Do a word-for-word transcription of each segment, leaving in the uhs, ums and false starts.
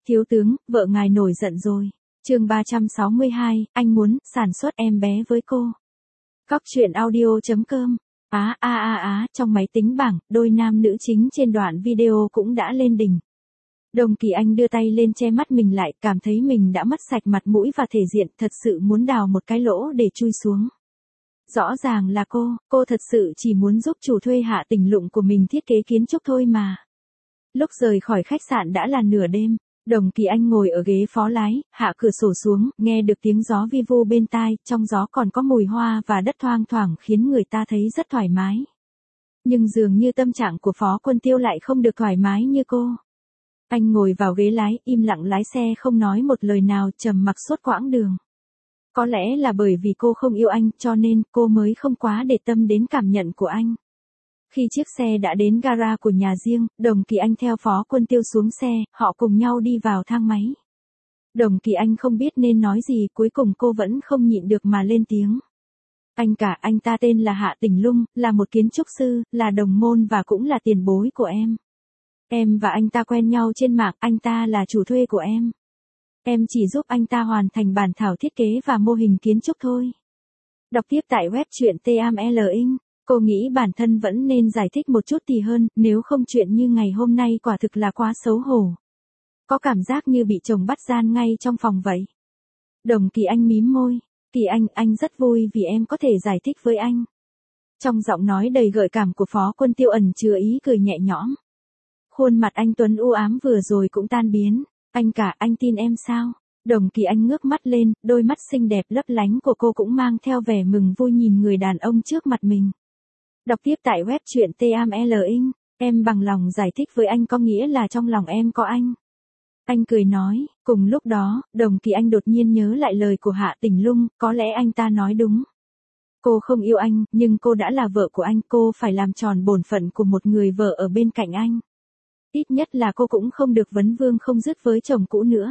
Thiếu tướng, vợ ngài nổi giận rồi. Chương ba trăm sáu mươi hai, anh muốn sản xuất em bé với cô. Cóc truyện audio chấm com. Á a a á, trong máy tính bảng, đôi nam nữ chính trên đoạn video cũng đã lên đỉnh. Đồng Kỳ Anh đưa tay lên che mắt mình lại, cảm thấy mình đã mất sạch mặt mũi và thể diện, thật sự muốn đào một cái lỗ để chui xuống. Rõ ràng là cô, cô thật sự chỉ muốn giúp chủ thuê Hạ Tỉnh Lụng của mình thiết kế kiến trúc thôi mà. Lúc rời khỏi khách sạn đã là nửa đêm. Đồng Kỳ Anh ngồi ở ghế phó lái, hạ cửa sổ xuống, nghe được tiếng gió vi vu bên tai, trong gió còn có mùi hoa và đất thoang thoảng khiến người ta thấy rất thoải mái. Nhưng dường như tâm trạng của Phó Quân Tiêu lại không được thoải mái như cô. Anh ngồi vào ghế lái, im lặng lái xe không nói một lời nào, trầm mặc suốt quãng đường. Có lẽ là bởi vì cô không yêu anh, cho nên cô mới không quá để tâm đến cảm nhận của anh. Khi chiếc xe đã đến gara của nhà riêng, Đồng Kỳ Anh theo Phó Quân Tiêu xuống xe, họ cùng nhau đi vào thang máy. Đồng Kỳ Anh không biết nên nói gì, cuối cùng cô vẫn không nhịn được mà lên tiếng. Anh cả, anh ta tên là Hạ Tỉnh Lung, là một kiến trúc sư, là đồng môn và cũng là tiền bối của em. Em và anh ta quen nhau trên mạng, anh ta là chủ thuê của em. Em chỉ giúp anh ta hoàn thành bản thảo thiết kế và mô hình kiến trúc thôi. Đọc tiếp tại web truyện tê em lờ ing. Cô nghĩ bản thân vẫn nên giải thích một chút thì hơn, nếu không chuyện như ngày hôm nay quả thực là quá xấu hổ. Có cảm giác như bị chồng bắt gian ngay trong phòng vậy. Đồng Kỳ Anh mím môi. Kỳ Anh, anh rất vui vì em có thể giải thích với anh. Trong giọng nói đầy gợi cảm của Phó Quân Tiêu ẩn chứa ý cười nhẹ nhõm. Khuôn mặt anh tuấn u ám vừa rồi cũng tan biến. Anh cả, anh tin em sao? Đồng Kỳ Anh ngước mắt lên, đôi mắt xinh đẹp lấp lánh của cô cũng mang theo vẻ mừng vui nhìn người đàn ông trước mặt mình. Đọc tiếp tại web truyện tê em lờ ing. Em bằng lòng giải thích với anh có nghĩa là trong lòng em có anh. Anh cười nói, cùng lúc đó, Đồng Kỳ Anh đột nhiên nhớ lại lời của Hạ Tỉnh Lung, có lẽ anh ta nói đúng. Cô không yêu anh, nhưng cô đã là vợ của anh, cô phải làm tròn bổn phận của một người vợ ở bên cạnh anh. Ít nhất là cô cũng không được vấn vương không dứt với chồng cũ nữa.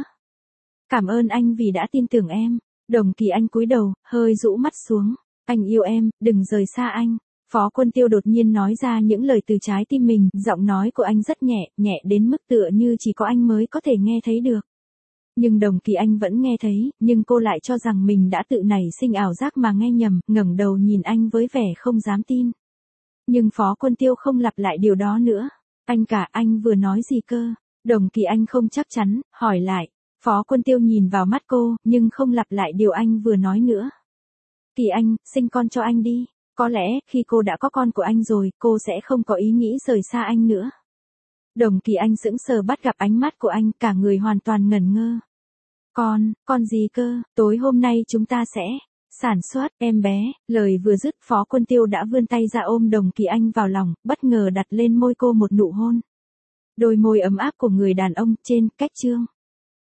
Cảm ơn anh vì đã tin tưởng em. Đồng Kỳ Anh cúi đầu, hơi rũ mắt xuống. Anh yêu em, đừng rời xa anh. Phó Quân Tiêu đột nhiên nói ra những lời từ trái tim mình, giọng nói của anh rất nhẹ, nhẹ đến mức tựa như chỉ có anh mới có thể nghe thấy được. Nhưng Đồng Kỳ Anh vẫn nghe thấy, nhưng cô lại cho rằng mình đã tự nảy sinh ảo giác mà nghe nhầm, ngẩng đầu nhìn anh với vẻ không dám tin. Nhưng Phó Quân Tiêu không lặp lại điều đó nữa. Anh cả, anh vừa nói gì cơ? Đồng Kỳ Anh không chắc chắn, hỏi lại. Phó Quân Tiêu nhìn vào mắt cô, nhưng không lặp lại điều anh vừa nói nữa. Kỳ Anh, sinh con cho anh đi. Có lẽ, khi cô đã có con của anh rồi, cô sẽ không có ý nghĩ rời xa anh nữa. Đồng Kỳ Anh sững sờ bắt gặp ánh mắt của anh, cả người hoàn toàn ngẩn ngơ. Con, con gì cơ? Tối hôm nay chúng ta sẽ sản xuất em bé. Lời vừa dứt, Phó Quân Tiêu đã vươn tay ra ôm Đồng Kỳ Anh vào lòng, bất ngờ đặt lên môi cô một nụ hôn. Đôi môi ấm áp của người đàn ông, trên, cách chương.